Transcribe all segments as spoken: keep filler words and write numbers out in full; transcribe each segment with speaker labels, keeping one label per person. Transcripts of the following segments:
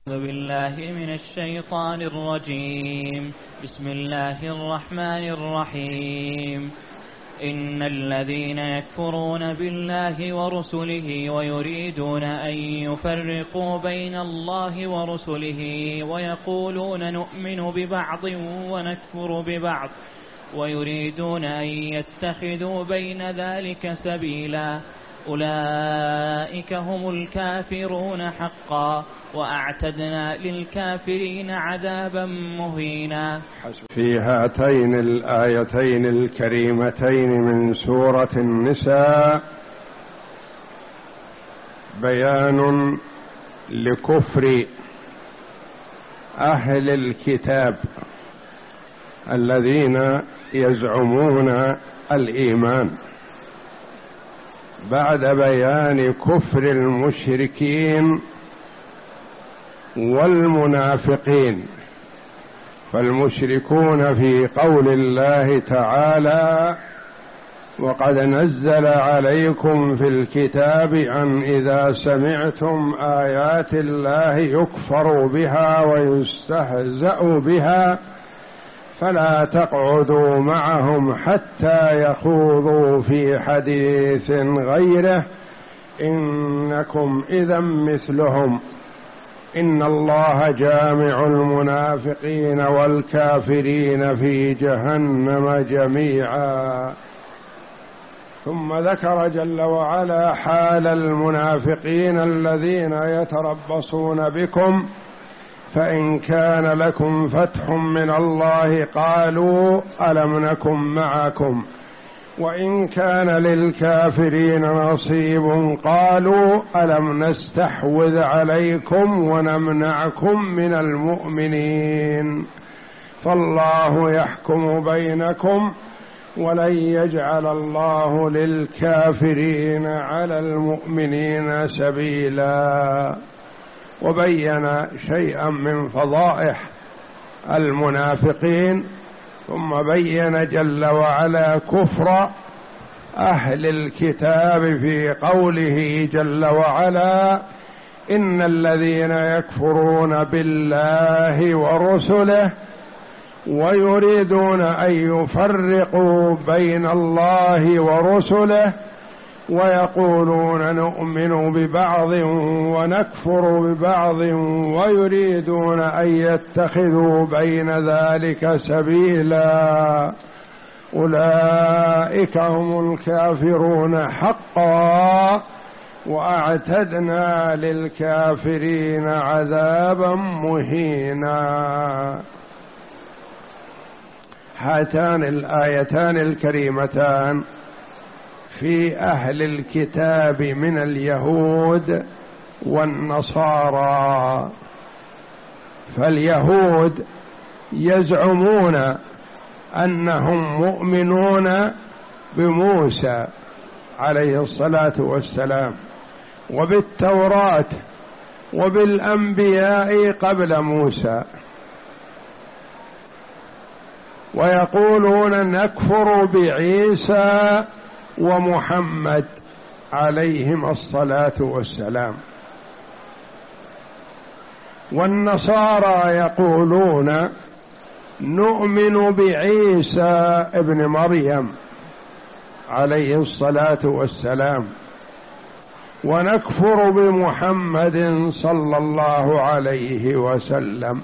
Speaker 1: أعوذ بالله من الشيطان الرجيم. بسم الله الرحمن الرحيم. إن الذين يكفرون بالله ورسله ويريدون أن يفرقوا بين الله ورسله ويقولون نؤمن ببعض ونكفر ببعض ويريدون أن يتخذوا بين ذلك سبيلا أولئك هم الكافرون حقا وأعتدنا للكافرين عذابا مهينا.
Speaker 2: في هاتين الآيتين الكريمتين من سورة النساء بيان لكفر أهل الكتاب الذين يزعمون الإيمان، بعد بيان كفر المشركين والمنافقين. فالمشركون في قول الله تعالى: وقد نزل عليكم في الكتاب أن إذا سمعتم آيات الله يكفر بها ويستهزأ بها فلا تقعدوا معهم حتى يخوضوا في حديث غيره إنكم إذا مثلهم إن الله جامع المنافقين والكافرين في جهنم جميعا. ثم ذكر جل وعلا حال المنافقين الذين يتربصون بكم، فإن كان لكم فتح من الله قالوا ألم نكن معكم، وإن كان للكافرين نصيب قالوا ألم نستحوذ عليكم ونمنعكم من المؤمنين. فالله يحكم بينكم ولن يجعل الله للكافرين على المؤمنين سبيلا. وبين شيئا من فضائح المنافقين، ثم بين جل وعلا كفر أهل الكتاب في قوله جل وعلا: إن الذين يكفرون بالله ورسله ويريدون أن يفرقوا بين الله ورسله ويقولون نؤمن ببعض ونكفر ببعض ويريدون أن يتخذوا بين ذلك سبيلا أولئك هم الكافرون حقا وأعتدنا للكافرين عذابا مهينا. هاتان الآيتان الكريمتان في أهل الكتاب من اليهود والنصارى. فاليهود يزعمون أنهم مؤمنون بموسى عليه الصلاة والسلام وبالتوراة وبالأنبياء قبل موسى، ويقولون نكفر بعيسى ومحمد عليهم الصلاة والسلام. والنصارى يقولون نؤمن بعيسى ابن مريم عليه الصلاة والسلام ونكفر بمحمد صلى الله عليه وسلم.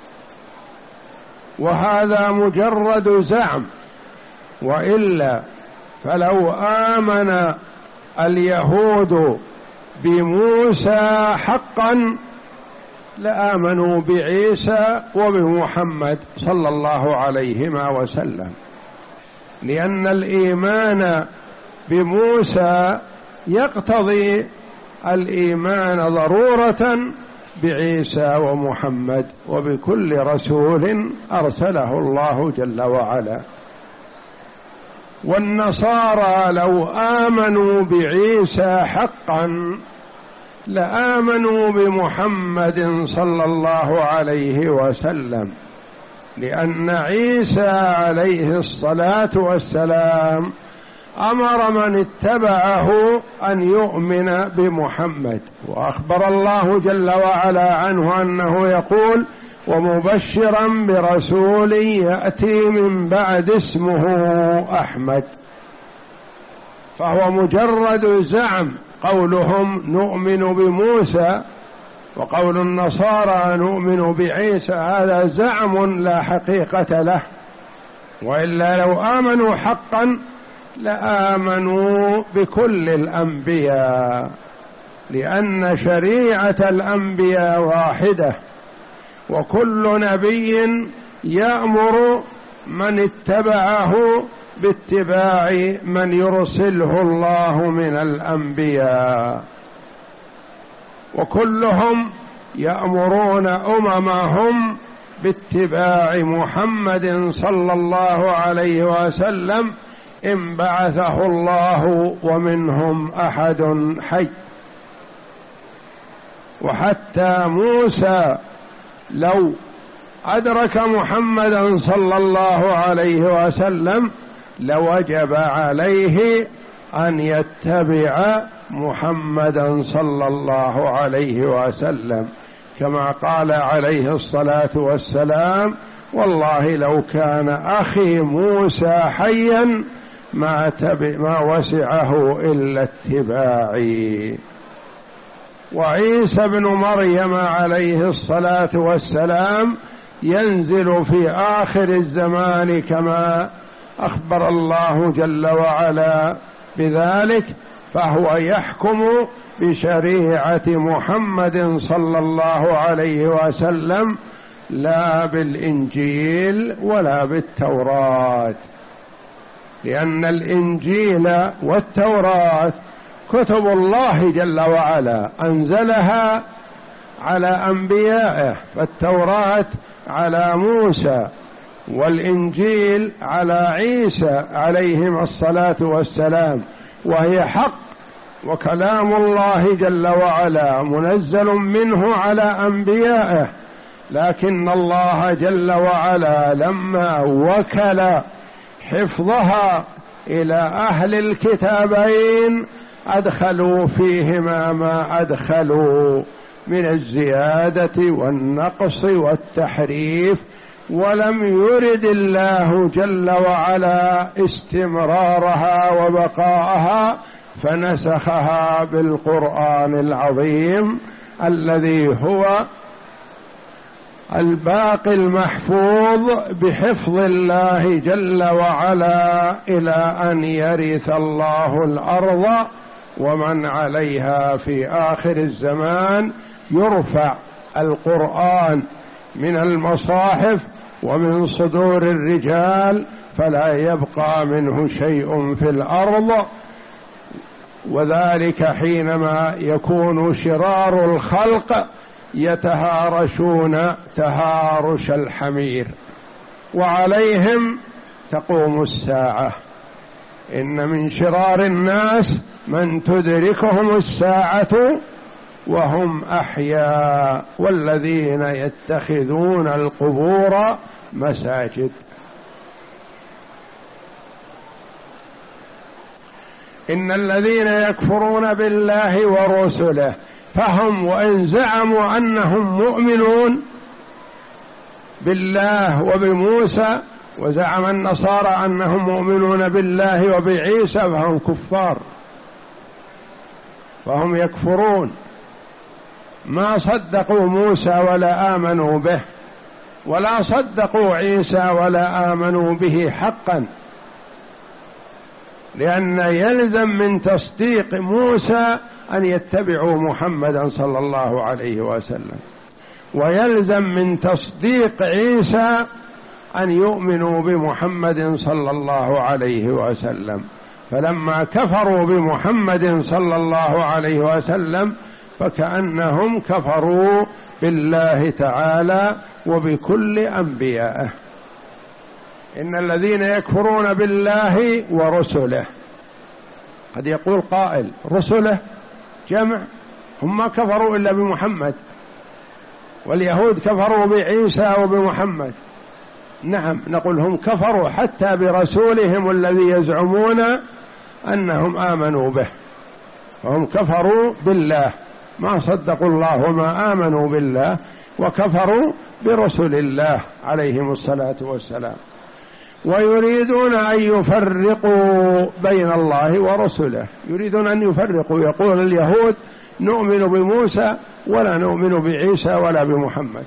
Speaker 2: وهذا مجرد زعم، وإلا فلو آمن اليهود بموسى حقا لآمنوا بعيسى وبمحمد صلى الله عليهما وسلم، لأن الإيمان بموسى يقتضي الإيمان ضرورة بعيسى ومحمد وبكل رسول أرسله الله جل وعلا. والنصارى لو آمنوا بعيسى حقا لآمنوا بمحمد صلى الله عليه وسلم، لأن عيسى عليه الصلاة والسلام أمر من اتبعه أن يؤمن بمحمد، وأخبر الله جل وعلا عنه أنه يقول: ومبشرا برسول يأتي من بعد اسمه أحمد. فهو مجرد زعم، قولهم نؤمن بموسى وقول النصارى نؤمن بعيسى، هذا زعم لا حقيقة له، وإلا لو آمنوا حقا لآمنوا بكل الأنبياء، لأن شريعة الأنبياء واحدة، وكل نبي يأمر من اتبعه باتباع من يرسله الله من الأنبياء، وكلهم يأمرون أممهم باتباع محمد صلى الله عليه وسلم إن بعثه الله ومنهم أحد حي. وحتى موسى لو أدرك محمدا صلى الله عليه وسلم لوجب عليه أن يتبع محمدا صلى الله عليه وسلم، كما قال عليه الصلاة والسلام: والله لو كان أخي موسى حيا ما, ما وسعه إلا اتباعي. وعيسى بن مريم عليه الصلاة والسلام ينزل في آخر الزمان كما أخبر الله جل وعلا بذلك، فهو يحكم بشريعة محمد صلى الله عليه وسلم لا بالإنجيل ولا بالتوراة، لأن الإنجيل والتوراة كتب الله جل وعلا أنزلها على أنبيائه، فالتوراة على موسى والإنجيل على عيسى عليهم الصلاة والسلام، وهي حق وكلام الله جل وعلا منزل منه على أنبيائه، لكن الله جل وعلا لما وكل حفظها إلى أهل الكتابين أدخلوا فيهما ما أدخلوا من الزيادة والنقص والتحريف، ولم يرد الله جل وعلا استمرارها وبقاءها، فنسخها بالقرآن العظيم الذي هو الباقي المحفوظ بحفظ الله جل وعلا إلى أن يرث الله الأرض ومن عليها في آخر الزمان. يرفع القرآن من المصاحف ومن صدور الرجال فلا يبقى منه شيء في الأرض، وذلك حينما يكون شرار الخلق يتهارشون تهارش الحمير، وعليهم تقوم الساعة. إن من شرار الناس من تدركهم الساعة وهم أحياء، والذين يتخذون القبور مساجد. إن الذين يكفرون بالله ورسله، فهم وإن زعموا أنهم مؤمنون بالله وبموسى، وزعم النصارى أنهم مؤمنون بالله وبعيسى، فهم كفار، فهم يكفرون، ما صدقوا موسى ولا آمنوا به، ولا صدقوا عيسى ولا آمنوا به حقا، لأن يلزم من تصديق موسى أن يتبعوا محمدا صلى الله عليه وسلم، ويلزم من تصديق عيسى أن يؤمنوا بمحمد صلى الله عليه وسلم. فلما كفروا بمحمد صلى الله عليه وسلم فكأنهم كفروا بالله تعالى وبكل أنبيائه. إن الذين يكفرون بالله ورسله، قد يقول قائل رسله جمع، هم ما كفروا إلا بمحمد، واليهود كفروا بعيسى وبمحمد. نعم، نقول هم كفروا حتى برسولهم الذي يزعمون أنهم آمنوا به، فهم كفروا بالله، ما صدقوا الله وما آمنوا بالله، وكفروا برسل الله عليهم الصلاة والسلام. ويريدون أن يفرقوا بين الله ورسله، يريدون أن يفرقوا. يقول اليهود نؤمن بموسى ولا نؤمن بعيسى ولا بمحمد،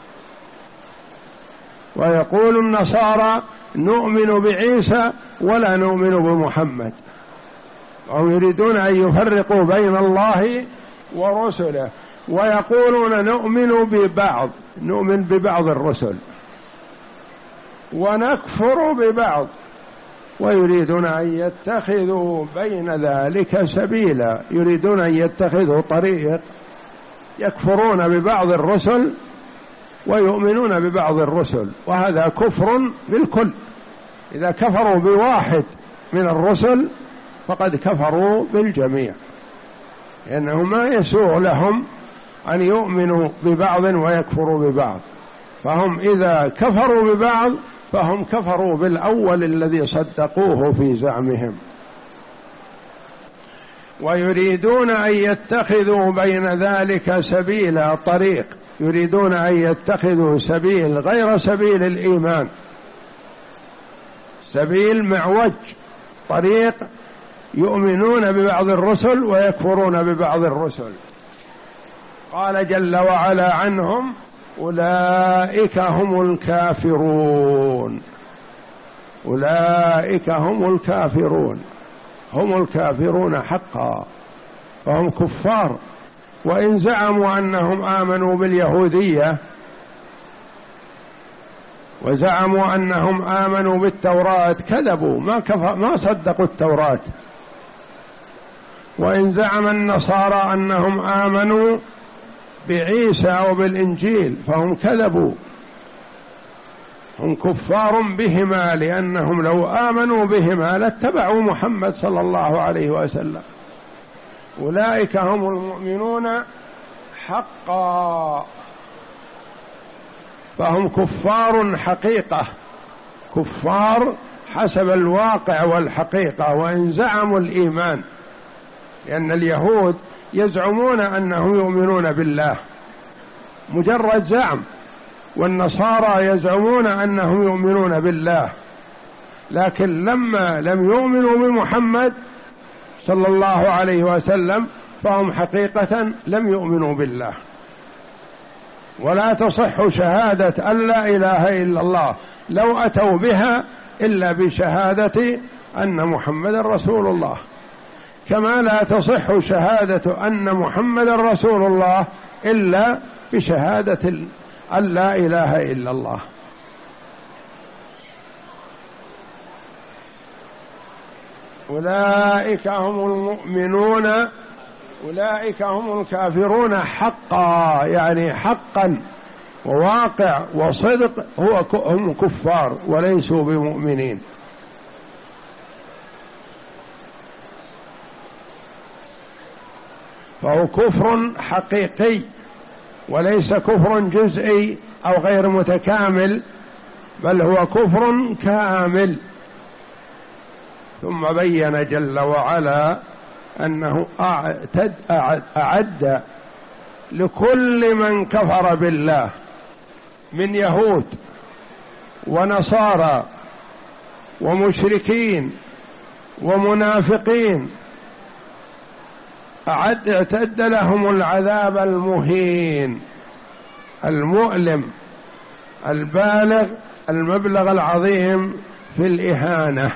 Speaker 2: ويقول النصارى نؤمن بعيسى ولا نؤمن بمحمد، وهم يريدون أن يفرقوا بين الله ورسله، ويقولون نؤمن ببعض، نؤمن ببعض الرسل ونكفر ببعض، ويريدون أن يتخذوا بين ذلك سبيلا، يريدون أن يتخذوا طريق يكفرون ببعض الرسل ويؤمنون ببعض الرسل، وهذا كفر بالكل. إذا كفروا بواحد من الرسل فقد كفروا بالجميع، لأنه ما يسوغ لهم أن يؤمنوا ببعض ويكفروا ببعض، فهم إذا كفروا ببعض فهم كفروا بالأول الذي صدقوه في زعمهم. ويريدون أن يتخذوا بين ذلك سبيلا، طريق، يريدون أن يتخذوا سبيل غير سبيل الإيمان، سبيل معوج، طريق يؤمنون ببعض الرسل ويكفرون ببعض الرسل. قال جل وعلا عنهم أولئك هم الكافرون، أولئك هم الكافرون، هم الكافرون حقا، فهم كفار. وإن زعموا أنهم آمنوا باليهودية وزعموا أنهم آمنوا بالتوراة كذبوا، ما كفر، ما صدقوا التوراة. وإن زعم النصارى أنهم آمنوا بعيسى وبالإنجيل فهم كذبوا، هم كفار بهما، لأنهم لو آمنوا بهما لاتبعوا محمد صلى الله عليه وسلم. أولئك هم المؤمنون حقا، فهم كفار حقيقة، كفار حسب الواقع والحقيقة، وإن زعموا الإيمان، لأن اليهود يزعمون أنهم يؤمنون بالله مجرد زعم، والنصارى يزعمون أنهم يؤمنون بالله، لكن لما لم يؤمنوا بمحمد صلى الله عليه وسلم فهم حقيقة لم يؤمنوا بالله. ولا تصح شهادة أن لا إله إلا الله لو أتوا بها إلا بشهادة أن محمد رسول الله، كما لا تصح شهادة أن محمد رسول الله إلا بشهادة أن لا إله إلا الله. أولئك هم المؤمنون، أولئك هم الكافرون حقا، يعني حقا وواقع وصدق، هو هم كفار وليسوا بمؤمنين. فهو كفر حقيقي وليس كفر جزئي أو غير متكامل، بل هو كفر كامل. ثم بين جل وعلا أنه أعد, أعد لكل من كفر بالله من يهود ونصارى ومشركين ومنافقين، أعد اعتد لهم العذاب المهين المؤلم البالغ المبلغ العظيم في الإهانة.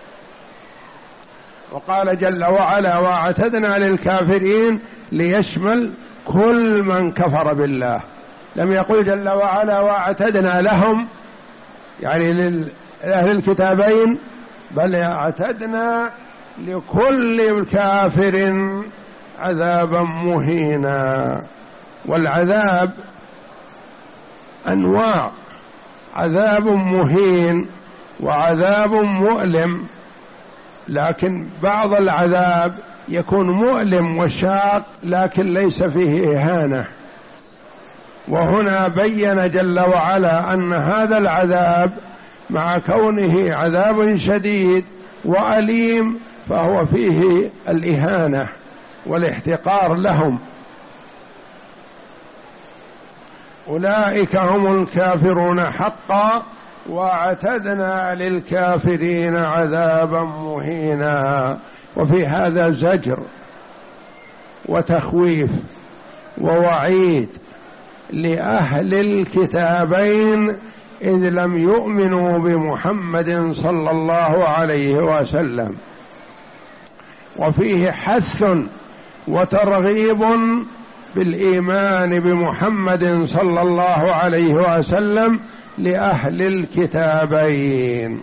Speaker 2: وقال جل وعلا واعتدنا للكافرين ليشمل كل من كفر بالله، لم يقل جل وعلا واعتدنا لهم يعني لأهل الكتابين، بل اعتدنا لكل كافر عذابا مهينا. والعذاب أنواع، عذاب مهين وعذاب مؤلم، لكن بعض العذاب يكون مؤلم وشاق لكن ليس فيه إهانة. وهنا بين جل وعلا أن هذا العذاب مع كونه عذاب شديد وأليم فهو فيه الإهانة والاحتقار لهم. أولئك هم الكافرون حقا واعتدنا للكافرين عذابا مهينا. وفي هذا زجر وتخويف ووعيد لأهل الكتابين إذ لم يؤمنوا بمحمد صلى الله عليه وسلم، وفيه حث وترغيب بالإيمان بمحمد صلى الله عليه وسلم لأهل الكتابين.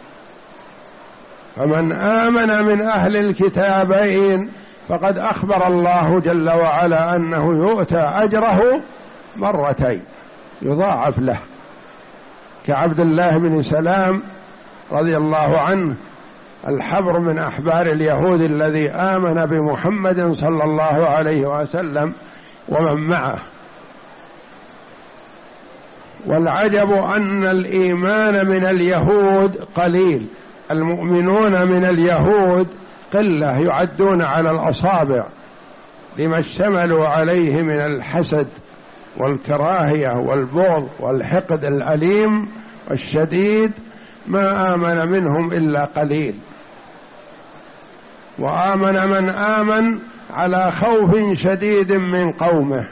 Speaker 2: فمن آمن من أهل الكتابين فقد أخبر الله جل وعلا أنه يؤتى أجره مرتين، يضاعف له، كعبد الله بن سلام رضي الله عنه الحبر من أحبار اليهود الذي آمن بمحمد صلى الله عليه وسلم ومن معه. والعجب أن الإيمان من اليهود قليل، المؤمنون من اليهود قلة يعدون على الأصابع لما اشتملوا عليه من الحسد والكراهية والبغض والحقد الأليم والشديد، ما آمن منهم إلا قليل. وآمن من آمن على خوف شديد من قومه،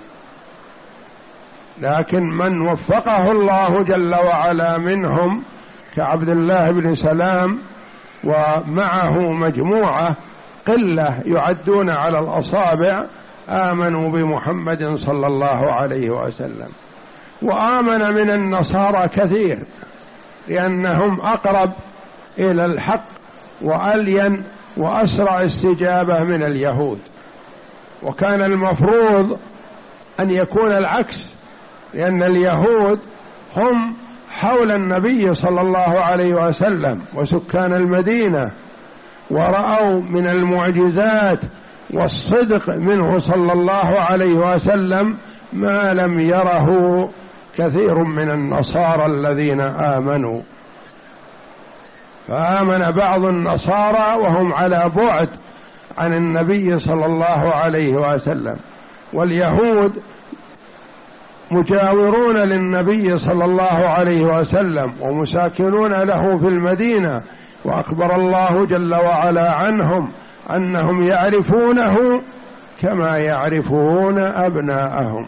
Speaker 2: لكن من وفقه الله جل وعلا منهم كعبد الله بن سلام ومعه مجموعة قلة يعدون على الأصابع آمنوا بمحمد صلى الله عليه وسلم. وآمن من النصارى كثير لأنهم أقرب إلى الحق وألين وأسرع استجابة من اليهود، وكان المفروض أن يكون العكس، لأن اليهود هم حول النبي صلى الله عليه وسلم وسكان المدينة، ورأوا من المعجزات والصدق منه صلى الله عليه وسلم ما لم يره كثير من النصارى الذين آمنوا. فآمن بعض النصارى وهم على بعد عن النبي صلى الله عليه وسلم، واليهود مجاورون للنبي صلى الله عليه وسلم ومساكنون له في المدينة، وأخبر الله جل وعلا عنهم أنهم يعرفونه كما يعرفون أبناءهم.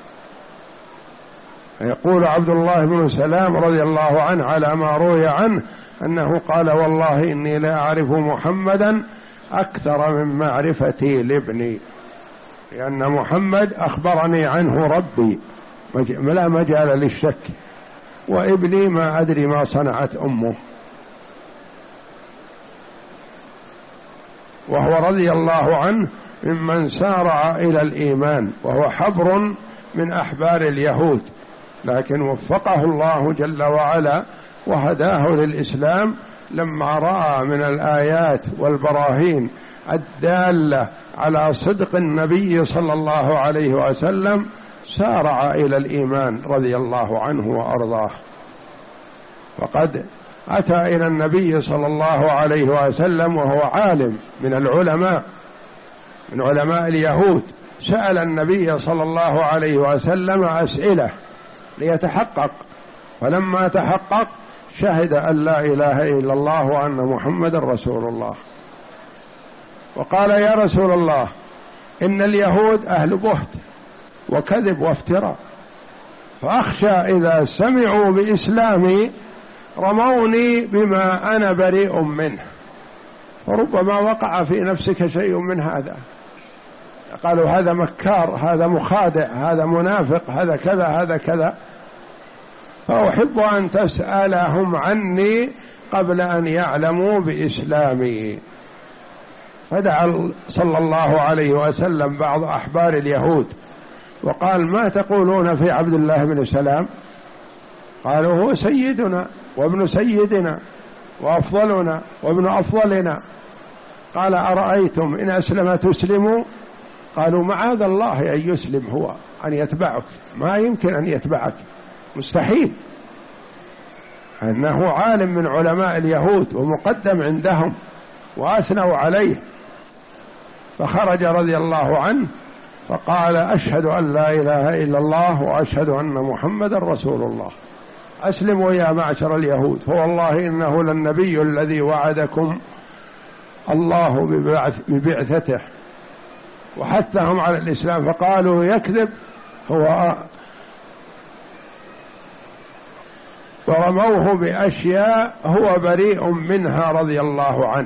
Speaker 2: يقول عبد الله بن سلام رضي الله عنه على ما روي عنه أنه قال: والله إني لا أعرف محمدا أكثر من معرفتي لابني، لأن محمد أخبرني عنه ربي لا مجال للشك، وابني ما أدري ما صنعت أمه. وهو رضي الله عنه ممن سارع إلى الإيمان، وهو حبر من أحبار اليهود، لكن وفقه الله جل وعلا وهداه للإسلام لما رأى من الآيات والبراهين الدالة على صدق النبي صلى الله عليه وسلم، سارع إلى الإيمان رضي الله عنه وأرضاه. وقد أتى إلى النبي صلى الله عليه وسلم وهو عالم من العلماء من علماء اليهود، سأل النبي صلى الله عليه وسلم أسئلة ليتحقق، فلما تحقق شهد أن لا إله إلا الله وأن محمد رسول الله، وقال: يا رسول الله، إن اليهود أهل بهت وكذب وافتراء، فأخشى إذا سمعوا بإسلامي رموني بما أنا بريء منه، فربما وقع في نفسك شيء من هذا. قالوا: هذا مكار، هذا مخادع، هذا منافق، هذا كذا، هذا كذا، فأحب أن تسألهم عني قبل أن يعلموا بإسلامي. فدعا صلى الله عليه وسلم بعض أحبار اليهود وقال: ما تقولون في عبد الله بن سلام؟ قالوا: هو سيدنا وابن سيدنا وأفضلنا وابن أفضلنا. قال: أرأيتم إن أسلم تسلموا؟ قالوا: معاذ الله أن يسلم هو، أن يتبعك، ما يمكن أن يتبعك، مستحيل، أنه عالم من علماء اليهود ومقدم عندهم، وأثنوا عليه، فخرج رضي الله عنه فقال أشهد أن لا إله إلا الله وأشهد أن محمدا رسول الله، أسلموا يا معشر اليهود، فوالله إنه للنبي الذي وعدكم الله ببعثته، وحثهم على الإسلام، فقالوا يكذب هو، ورموه بأشياء هو بريء منها رضي الله عنه،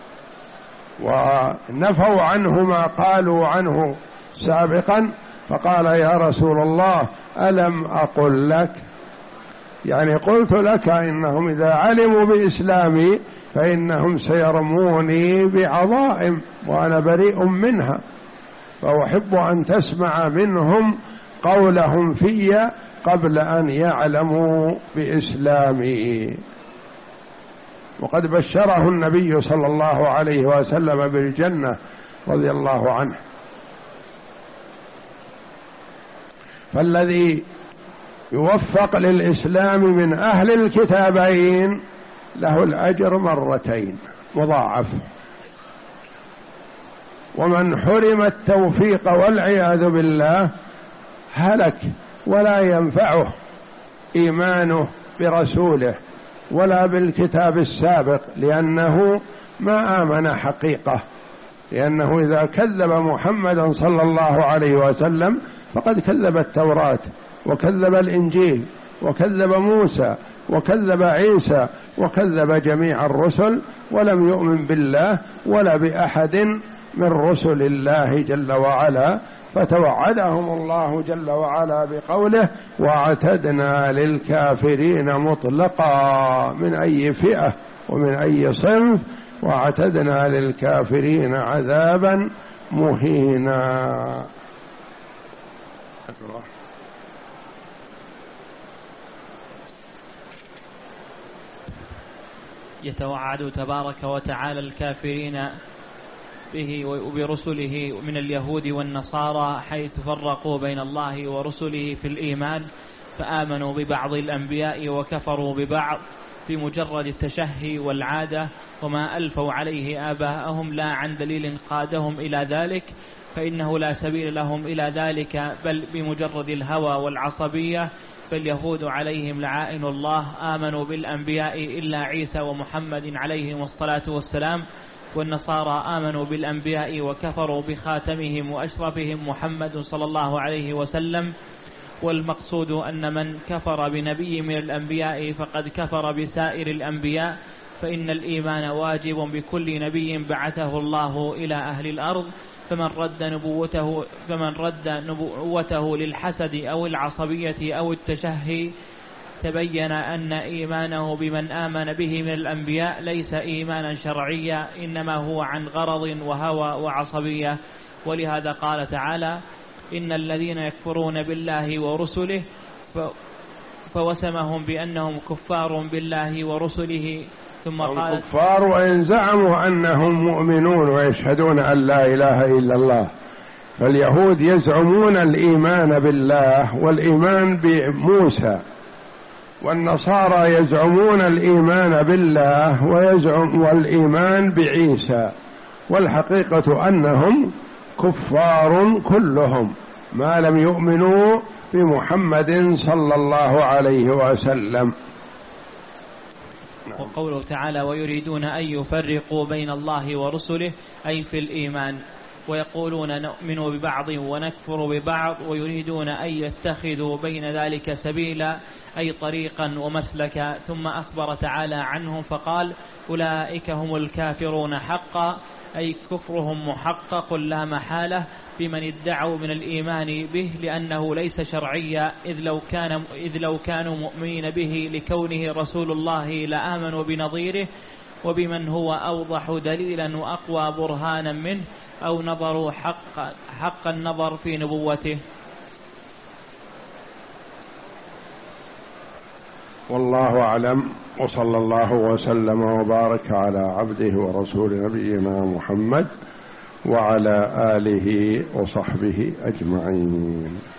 Speaker 2: ونفوا عنه ما قالوا عنه سابقا، فقال يا رسول الله ألم أقل لك، يعني قلت لك إنهم إذا علموا بإسلامي فإنهم سيرموني بعظائم وأنا بريء منها، فأحب أن تسمع منهم قولهم في قبل أن يعلموا بإسلامي. وقد بشره النبي صلى الله عليه وسلم بالجنة رضي الله عنه. فالذي يوفق للإسلام من أهل الكتابين له الأجر مرتين مضاعف، ومن حرم التوفيق والعياذ بالله هلك ولا ينفعه إيمانه برسوله ولا بالكتاب السابق، لأنه ما آمن حقيقة، لأنه إذا كذب محمدا صلى الله عليه وسلم فقد كذب التوراة وكذب الإنجيل وكذب موسى وكذب عيسى وكذب جميع الرسل، ولم يؤمن بالله ولا بأحد من رسل الله جل وعلا، فتوعدهم الله جل وعلا بقوله واعتدنا للكافرين مطلقا، من أي فئة ومن أي صنف، واعتدنا للكافرين عذابا مهينا.
Speaker 1: يتوعد تبارك وتعالى الكافرين به وبرسله من اليهود والنصارى، حيث فرقوا بين الله ورسله في الإيمان، فآمنوا ببعض الأنبياء وكفروا ببعض بمجرد التشهي والعادة، وما ألفوا عليه آباءهم لا عن دليل قادهم إلى ذلك، فإنه لا سبيل لهم إلى ذلك، بل بمجرد الهوى والعصبية. فاليهود عليهم لعائن الله آمنوا بالأنبياء إلا عيسى ومحمد عليهم الصلاة والسلام، والنصارى آمنوا بالأنبياء وكفروا بخاتمهم وأشرفهم محمد صلى الله عليه وسلم. والمقصود أن من كفر بنبي من الأنبياء فقد كفر بسائر الأنبياء، فإن الإيمان واجب بكل نبي بعثه الله إلى أهل الأرض، فمن رد نبوته فمن رد نبوته للحسد أو العصبية أو التشهي تبين أن إيمانه بمن آمن به من الأنبياء ليس إيمانا شرعيا، إنما هو عن غرض وهوى وعصبية. ولهذا قال تعالى إن الذين يكفرون بالله ورسله فوسمهم بأنهم كفار بالله ورسله، ثم قال
Speaker 2: كفار وإن زعموا أنهم مؤمنون ويشهدون أن لا إله إلا الله. فاليهود يزعمون الإيمان بالله والإيمان بموسى، والنصارى يزعمون الإيمان بالله ويزعم والإيمان بعيسى، والحقيقة أنهم كفار كلهم ما لم يؤمنوا بمحمد صلى الله عليه وسلم.
Speaker 1: وقوله تعالى ويريدون أن يفرقوا بين الله ورسله أي في الإيمان، ويقولون نؤمن ببعض ونكفر ببعض، ويريدون أن يتخذوا بين ذلك سبيلا أي طريقا ومسلكا. ثم أخبر تعالى عنهم فقال أولئك هم الكافرون حقا، أي كفرهم محقق لا محالة بمن ادعوا من الإيمان به، لأنه ليس شرعيا، إذ لو كان إذ لو كانوا مؤمنين به لكونه رسول الله لآمنوا بنظيره وبمن هو أوضح دليلا وأقوى برهانا منه، أو نظروا حق, حق النظر في نبوته.
Speaker 2: والله أعلم، وصلى الله وسلم وبارك على عبده ورسول نبينا محمد وعلى آله وصحبه أجمعين.